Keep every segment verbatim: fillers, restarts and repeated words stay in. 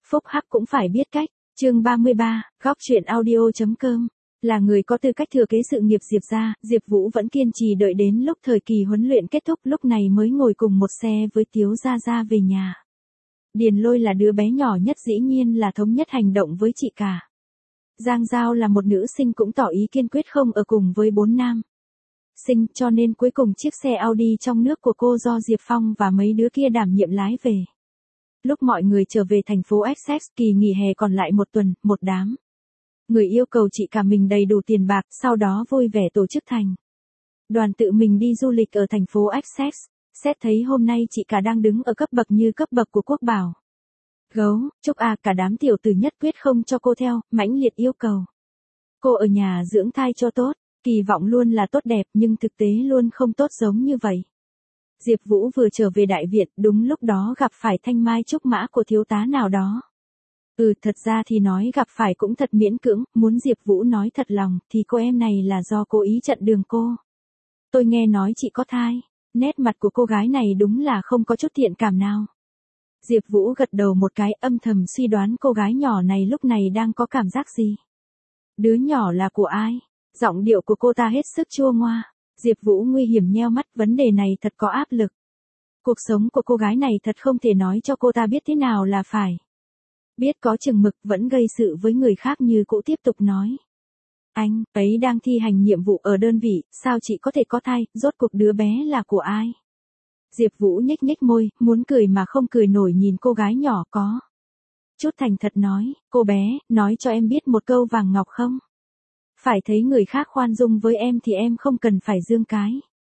Phúc hắc cũng phải biết cách. Chương ba mươi ba, góc truyện audio.com. Là người có tư cách thừa kế sự nghiệp Diệp gia, Diệp Vũ vẫn kiên trì đợi đến lúc thời kỳ huấn luyện kết thúc, lúc này mới ngồi cùng một xe với Tiếu Gia Gia về nhà. Điền Lôi là đứa bé nhỏ nhất, dĩ nhiên là thống nhất hành động với chị cả. Giang Giao là một nữ sinh cũng tỏ ý kiên quyết không ở cùng với bốn nam sinh, cho nên cuối cùng chiếc xe Audi trong nước của cô do Diệp Phong và mấy đứa kia đảm nhiệm lái về. Lúc mọi người trở về thành phố Essex, kỳ nghỉ hè còn lại một tuần, một đám người yêu cầu chị cả mình đầy đủ tiền bạc, sau đó vui vẻ tổ chức thành đoàn tự mình đi du lịch ở thành phố Essex. Xét thấy hôm nay chị cả đang đứng ở cấp bậc như cấp bậc của Quốc Bảo, Gấu, Trúc A, cả đám tiểu tử nhất quyết không cho cô theo, mãnh liệt yêu cầu cô ở nhà dưỡng thai cho tốt, kỳ vọng luôn là tốt đẹp nhưng thực tế luôn không tốt giống như vậy. Diệp Vũ vừa trở về đại viện, đúng lúc đó gặp phải thanh mai trúc mã của thiếu tá nào đó. Ừ, thật ra thì nói gặp phải cũng thật miễn cưỡng, muốn Diệp Vũ nói thật lòng thì cô em này là do cố ý chặn đường cô. Tôi nghe nói chị có thai. Nét mặt của cô gái này đúng là không có chút thiện cảm nào. Diệp Vũ gật đầu một cái, âm thầm suy đoán cô gái nhỏ này lúc này đang có cảm giác gì. Đứa nhỏ là của ai? Giọng điệu của cô ta hết sức chua ngoa. Diệp Vũ nguy hiểm nheo mắt, vấn đề này thật có áp lực. Cuộc sống của cô gái này thật không thể nói cho cô ta biết thế nào là phải. Biết có chừng mực, vẫn gây sự với người khác như cũ, tiếp tục nói. Anh ấy đang thi hành nhiệm vụ ở đơn vị, sao chị có thể có thai, rốt cuộc đứa bé là của ai? Diệp Vũ nhếch nhếch môi, muốn cười mà không cười nổi, nhìn cô gái nhỏ có chút thành thật nói, cô bé, nói cho em biết một câu vàng ngọc không? Phải thấy người khác khoan dung với em thì em không cần phải dương cái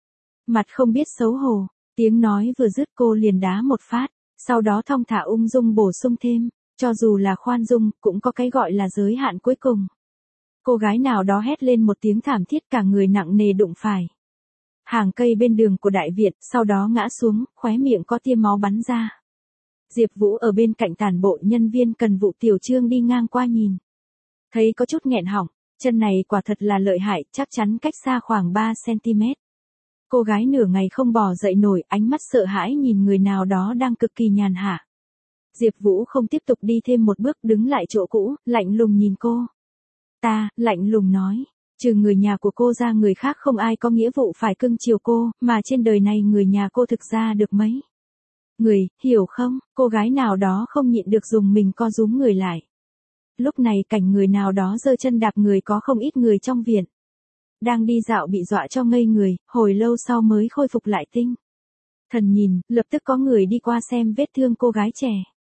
mặt không biết xấu hổ. Tiếng nói vừa dứt cô liền đá một phát, sau đó thong thả ung dung bổ sung thêm, cho dù là khoan dung, cũng có cái gọi là giới hạn cuối cùng. Cô gái nào đó hét lên một tiếng thảm thiết, cả người nặng nề đụng phải hàng cây bên đường của đại viện, sau đó ngã xuống, khóe miệng có tia máu bắn ra. Diệp Vũ ở bên cạnh tản bộ nhân viên cần vụ Tiểu Trương đi ngang qua nhìn, thấy có chút nghẹn họng, chân này quả thật là lợi hại, chắc chắn cách xa khoảng ba xăng-ti-mét. Cô gái nửa ngày không bò dậy nổi, ánh mắt sợ hãi nhìn người nào đó đang cực kỳ nhàn hạ. Diệp Vũ không tiếp tục đi thêm một bước, đứng lại chỗ cũ, lạnh lùng nhìn cô. Ta, lạnh lùng nói, trừ người nhà của cô ra người khác không ai có nghĩa vụ phải cưng chiều cô, mà trên đời này người nhà cô thực ra được mấy người, hiểu không? Cô gái nào đó không nhịn được dùng mình co rúm người lại. Lúc này cảnh người nào đó giơ chân đạp người, có không ít người trong viện đang đi dạo bị dọa cho ngây người, hồi lâu sau mới khôi phục lại tinh thần nhìn, lập tức có người đi qua xem vết thương cô gái trẻ.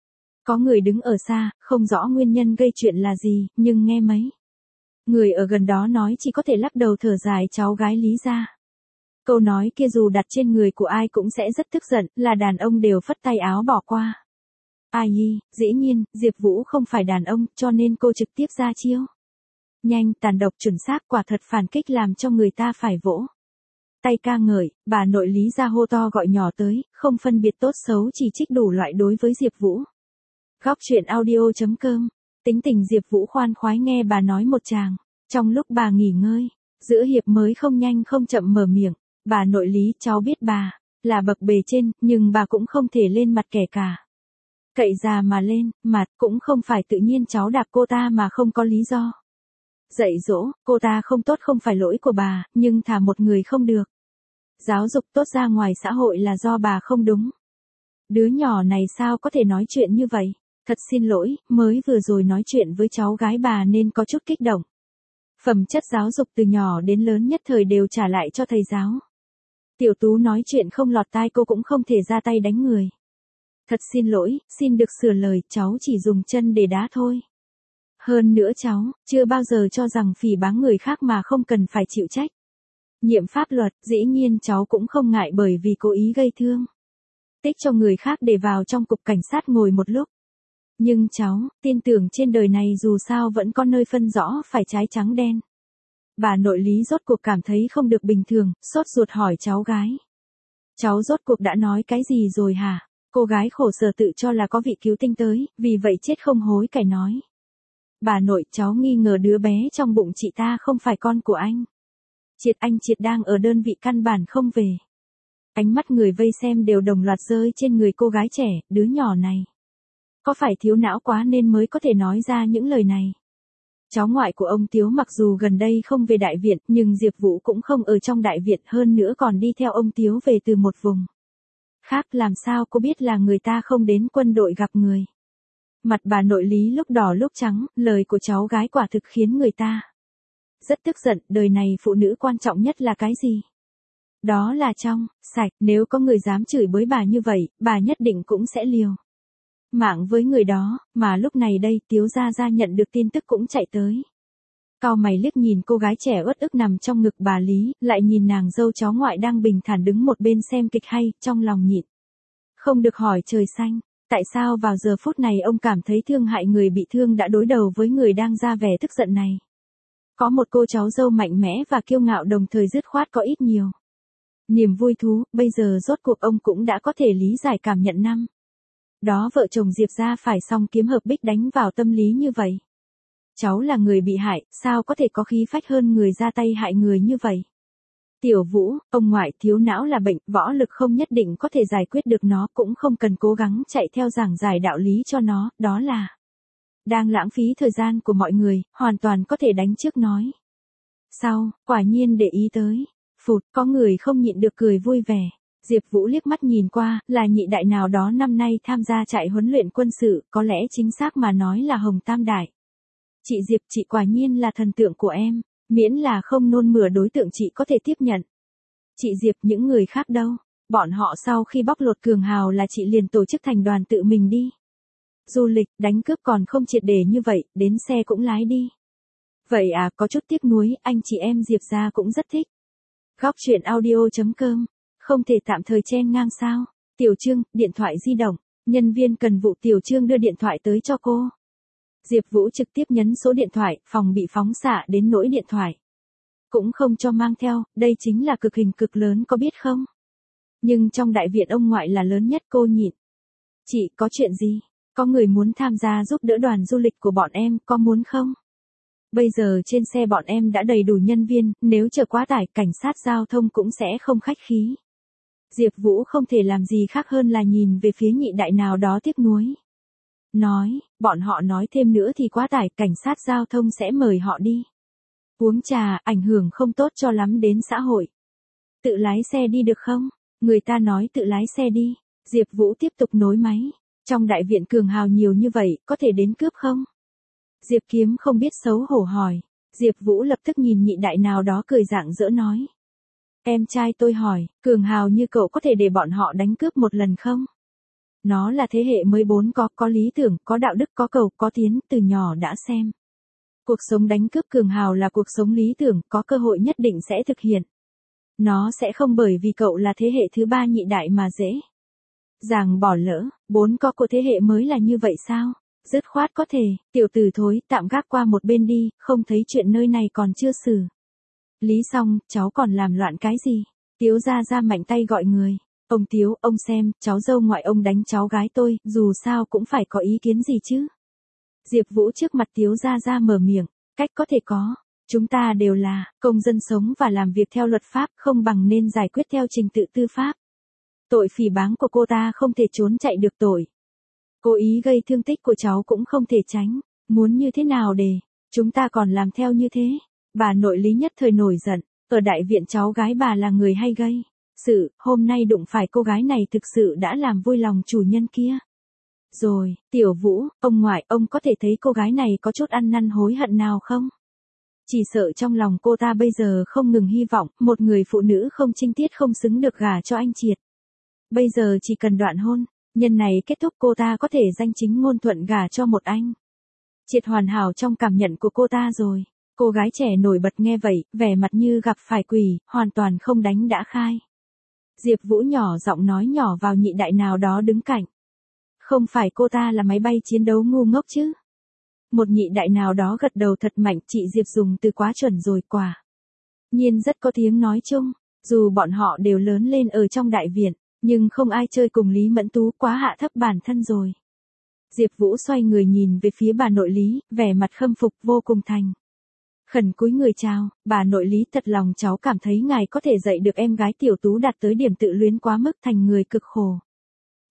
Có người đứng ở xa, không rõ nguyên nhân gây chuyện là gì, nhưng nghe mấy người ở gần đó nói chỉ có thể lắc đầu thở dài, cháu gái Lý gia. Câu nói kia dù đặt trên người của ai cũng sẽ rất tức giận, là đàn ông đều phất tay áo bỏ qua. Ai nhi, dĩ nhiên, Diệp Vũ không phải đàn ông, cho nên cô trực tiếp ra chiêu. Nhanh, tàn độc, chuẩn xác, quả thật phản kích làm cho người ta phải vỗ tay ca ngợi. Bà nội Lý gia hô to gọi nhỏ tới, không phân biệt tốt xấu, chỉ trích đủ loại đối với Diệp Vũ. Góc truyện audio.com. Tính tình Diệp Vũ khoan khoái nghe bà nói một tràng. Trong lúc bà nghỉ ngơi, giữa hiệp mới không nhanh không chậm mở miệng. Bà nội Lý, cháu biết bà là bậc bề trên, nhưng bà cũng không thể lên mặt kẻ cả cậy già mà lên mặt, cũng không phải tự nhiên cháu đạp cô ta mà không có lý do. Dạy dỗ, cô ta không tốt không phải lỗi của bà, nhưng thả một người không được giáo dục tốt ra ngoài xã hội là do bà không đúng. Đứa nhỏ này sao có thể nói chuyện như vậy? Thật xin lỗi, mới vừa rồi nói chuyện với cháu gái bà nên có chút kích động. Phẩm chất giáo dục từ nhỏ đến lớn nhất thời đều trả lại cho thầy giáo. Tiểu Tú nói chuyện không lọt tai cô cũng không thể ra tay đánh người. Thật xin lỗi, xin được sửa lời, cháu chỉ dùng chân để đá thôi. Hơn nữa cháu, chưa bao giờ cho rằng phỉ báng người khác mà không cần phải chịu trách nhiệm pháp luật, dĩ nhiên cháu cũng không ngại bởi vì cố ý gây thương tích cho người khác để vào trong cục cảnh sát ngồi một lúc. Nhưng cháu, tin tưởng trên đời này dù sao vẫn có nơi phân rõ phải trái trắng đen. Bà nội Lý rốt cuộc cảm thấy không được bình thường, sốt ruột hỏi cháu gái. Cháu rốt cuộc đã nói cái gì rồi hả? Cô gái khổ sở tự cho là có vị cứu tinh tới, vì vậy chết không hối cải nói. Bà nội, cháu nghi ngờ đứa bé trong bụng chị ta không phải con của anh. Triệt anh Triệt đang ở đơn vị căn bản không về. Ánh mắt người vây xem đều đồng loạt rơi trên người cô gái trẻ, đứa nhỏ này Có phải thiếu não quá nên mới có thể nói ra những lời này? Cháu ngoại của ông Tiếu mặc dù gần đây không về Đại Viện, nhưng Diệp Vũ cũng không ở trong Đại Viện, hơn nữa còn đi theo ông Tiếu về từ một vùng khác, làm sao cô biết là người ta không đến quân đội gặp người. Mặt bà nội Lý lúc đỏ lúc trắng, lời của cháu gái quả thực khiến người ta rất tức giận, đời này phụ nữ quan trọng nhất là cái gì? Đó là trong, sạch, nếu có người dám chửi bới bà như vậy, bà nhất định cũng sẽ liều mạng với người đó, mà lúc này đây Tiếu Gia Gia nhận được tin tức cũng chạy tới. Cau mày liếc nhìn cô gái trẻ uất ức nằm trong ngực bà Lý, lại nhìn nàng dâu cháu ngoại đang bình thản đứng một bên xem kịch hay, trong lòng nhịn không được hỏi trời xanh, tại sao vào giờ phút này ông cảm thấy thương hại người bị thương đã đối đầu với người đang ra vẻ tức giận này. Có một cô cháu dâu mạnh mẽ và kiêu ngạo đồng thời dứt khoát có ít nhiều niềm vui thú, bây giờ rốt cuộc ông cũng đã có thể lý giải cảm nhận năm đó vợ chồng Diệp gia phải song kiếm hợp bích đánh vào tâm lý như vậy. Cháu là người bị hại, sao có thể có khí phách hơn người ra tay hại người như vậy? Tiểu Vũ, ông ngoại thiếu não là bệnh, võ lực không nhất định có thể giải quyết được nó, cũng không cần cố gắng chạy theo giảng giải đạo lý cho nó, đó là đang lãng phí thời gian của mọi người, hoàn toàn có thể đánh trước nói sau, quả nhiên để ý tới. Phụt, có người không nhịn được cười vui vẻ. Diệp Vũ liếc mắt nhìn qua, là nhị đại nào đó năm nay tham gia trại huấn luyện quân sự, có lẽ chính xác mà nói là Hồng Tam Đại. Chị Diệp, chị quả nhiên là thần tượng của em, miễn là không nôn mửa đối tượng chị có thể tiếp nhận. Chị Diệp, những người khác đâu? Bọn họ sau khi bóc lột Cường Hào là chị liền tổ chức thành đoàn tự mình đi du lịch, đánh cướp còn không triệt để như vậy, đến xe cũng lái đi. Vậy à, có chút tiếc nuối, anh chị em Diệp gia cũng rất thích. Góc truyện audio chấm com, không thể tạm thời chen ngang sao? Tiểu Trương, điện thoại di động, nhân viên cần vụ Tiểu Trương đưa điện thoại tới cho cô. Diệp Vũ trực tiếp nhấn số điện thoại, phòng bị phóng xạ đến nỗi điện thoại cũng không cho mang theo, đây chính là cực hình cực lớn có biết không? Nhưng trong Đại Viện ông ngoại là lớn nhất, cô nhịn. Chị, có chuyện gì? Có người muốn tham gia giúp đỡ đoàn du lịch của bọn em, có muốn không? Bây giờ trên xe bọn em đã đầy đủ nhân viên, nếu chở quá tải, cảnh sát giao thông cũng sẽ không khách khí. Diệp Vũ không thể làm gì khác hơn là nhìn về phía nhị đại nào đó tiếc nuối. Nói, bọn họ nói thêm nữa thì quá tải, cảnh sát giao thông sẽ mời họ đi uống trà, ảnh hưởng không tốt cho lắm đến xã hội. Tự lái xe đi được không? Người ta nói tự lái xe đi. Diệp Vũ tiếp tục nối máy. Trong Đại Viện Cường Hào nhiều như vậy, có thể đến cướp không? Diệp Kiếm không biết xấu hổ hỏi. Diệp Vũ lập tức nhìn nhị đại nào đó cười rạng rỡ nói. Em trai tôi hỏi, Cường Hào như cậu có thể để bọn họ đánh cướp một lần không? Nó là thế hệ mới bốn có, có lý tưởng, có đạo đức, có cầu, có tiến, từ nhỏ đã xem. Cuộc sống đánh cướp Cường Hào là cuộc sống lý tưởng, có cơ hội nhất định sẽ thực hiện. Nó sẽ không bởi vì cậu là thế hệ thứ ba nhị đại mà dễ dàng bỏ lỡ, bốn có của thế hệ mới là như vậy sao? Dứt khoát có thể, tiểu tử thối, tạm gác qua một bên đi, không thấy chuyện nơi này còn chưa xử lý xong, cháu còn làm loạn cái gì? Tiếu Gia Gia mạnh tay gọi người. Ông Tiếu, ông xem, cháu dâu ngoại ông đánh cháu gái tôi, dù sao cũng phải có ý kiến gì chứ? Diệp Vũ trước mặt Tiếu Gia Gia mở miệng, cách có thể có. Chúng ta đều là công dân sống và làm việc theo luật pháp, không bằng nên giải quyết theo trình tự tư pháp. Tội phỉ báng của cô ta không thể trốn chạy được tội. Cố ý gây thương tích của cháu cũng không thể tránh. Muốn như thế nào để chúng ta còn làm theo như thế? Bà nội Lý nhất thời nổi giận. Ở Đại Viện cháu gái bà là người hay gây sự, hôm nay đụng phải cô gái này thực sự đã làm vui lòng chủ nhân kia. Rồi, Tiểu Vũ, ông ngoại, ông có thể thấy cô gái này có chút ăn năn hối hận nào không? Chỉ sợ trong lòng cô ta bây giờ không ngừng hy vọng, một người phụ nữ không trinh tiết không xứng được gả cho anh Triệt. Bây giờ chỉ cần đoạn hôn, nhân này kết thúc cô ta có thể danh chính ngôn thuận gả cho một anh Triệt hoàn hảo trong cảm nhận của cô ta rồi. Cô gái trẻ nổi bật nghe vậy, vẻ mặt như gặp phải quỷ, hoàn toàn không đánh đã khai. Diệp Vũ nhỏ giọng nói nhỏ vào nhị đại nào đó đứng cạnh. Không phải cô ta là máy bay chiến đấu ngu ngốc chứ? Một nhị đại nào đó gật đầu thật mạnh, chị Diệp dùng từ quá chuẩn rồi, quả nhiên rất có tiếng nói chung. Dù bọn họ đều lớn lên ở trong Đại Viện, nhưng không ai chơi cùng Lý Mẫn Tú, quá hạ thấp bản thân rồi. Diệp Vũ xoay người nhìn về phía bà nội Lý, vẻ mặt khâm phục vô cùng thành khẩn cúi người chào. Bà nội Lý, thật lòng cháu cảm thấy ngài có thể dạy được em gái Tiểu Tú đạt tới điểm tự luyến quá mức, thành người cực khổ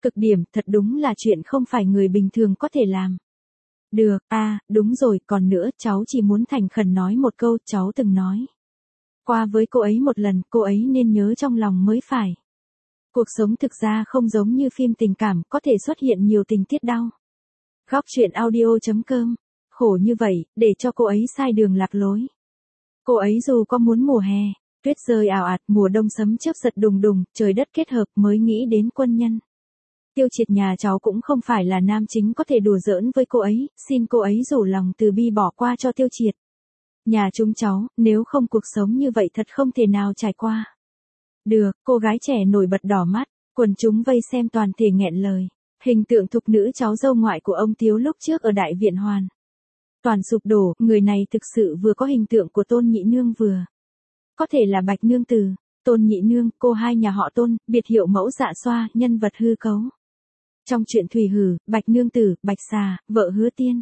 Cực điểm, thật đúng là chuyện không phải người bình thường có thể làm. Được, à, đúng rồi, còn nữa, cháu chỉ muốn thành khẩn nói một câu, cháu từng nói qua với cô ấy một lần, cô ấy nên nhớ trong lòng mới phải. Cuộc sống thực ra không giống như phim tình cảm, có thể xuất hiện nhiều tình tiết đau. Góc truyện audio.com. Khổ như vậy, để cho cô ấy sai đường lạc lối. Cô ấy dù có muốn mùa hè, tuyết rơi ảo ạt, mùa đông sấm chớp giật đùng đùng, trời đất kết hợp mới nghĩ đến quân nhân. Tiêu Triệt nhà cháu cũng không phải là nam chính có thể đùa giỡn với cô ấy, xin cô ấy rủ lòng từ bi bỏ qua cho Tiêu Triệt. Nhà chúng cháu, nếu không cuộc sống như vậy thật không thể nào trải qua. Được, cô gái trẻ nổi bật đỏ mắt, quần chúng vây xem toàn thể nghẹn lời. Hình tượng thục nữ cháu dâu ngoại của ông Tiếu lúc trước ở Đại Viện Hoàn toàn sụp đổ, người này thực sự vừa có hình tượng của Tôn Nhị Nương vừa có thể là Bạch Nương Tử. Tôn Nhị Nương, cô hai nhà họ Tôn, biệt hiệu mẫu dạ xoa, nhân vật hư cấu. Trong truyện Thủy Hử, Bạch Nương Tử, Bạch Xà, vợ Hứa Tiên.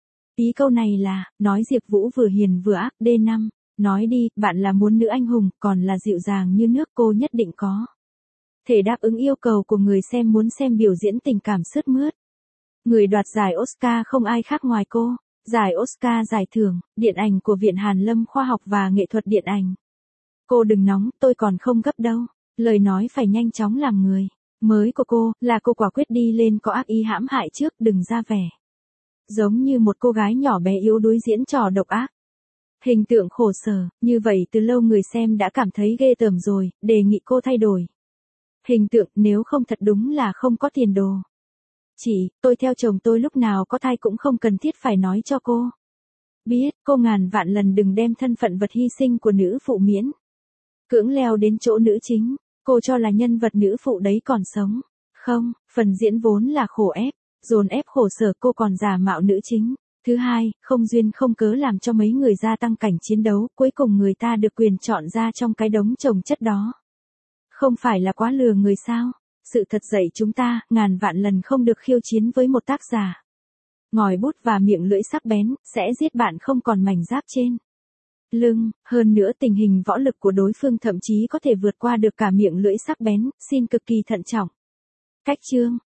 Ý câu này là, nói Diệp Vũ vừa hiền vừa ác. D năm. Nói đi, bạn là muốn nữ anh hùng, còn là dịu dàng như nước, cô nhất định có thể đáp ứng yêu cầu của người xem muốn xem biểu diễn tình cảm sướt mướt. Người đoạt giải Oscar không ai khác ngoài cô. Giải Oscar giải thưởng, điện ảnh của Viện Hàn Lâm Khoa học và Nghệ thuật Điện ảnh. Cô đừng nóng, tôi còn không gấp đâu. Lời nói phải nhanh chóng làm người. Mới của cô, là cô quả quyết đi lên có ác ý hãm hại trước, đừng ra vẻ giống như một cô gái nhỏ bé yếu đuối diễn trò độc ác. Hình tượng khổ sở, như vậy từ lâu người xem đã cảm thấy ghê tởm rồi, đề nghị cô thay đổi hình tượng, nếu không thật đúng là không có tiền đồ. Chị, tôi theo chồng tôi lúc nào có thai cũng không cần thiết phải nói cho cô biết, cô ngàn vạn lần đừng đem thân phận vật hy sinh của nữ phụ miễn cưỡng leo đến chỗ nữ chính. Cô cho là nhân vật nữ phụ đấy còn sống. Không, phần diễn vốn là khổ ép, dồn ép khổ sở, cô còn giả mạo nữ chính. Thứ hai, không duyên không cớ làm cho mấy người gia tăng cảnh chiến đấu, cuối cùng người ta được quyền chọn ra trong cái đống chồng chất đó. Không phải là quá lừa người sao? Sự thật dạy chúng ta, ngàn vạn lần không được khiêu chiến với một tác giả ngòi bút và miệng lưỡi sắc bén, sẽ giết bạn không còn mảnh giáp trên lưng. Hơn nữa tình hình võ lực của đối phương thậm chí có thể vượt qua được cả miệng lưỡi sắc bén, xin cực kỳ thận trọng. Cách chương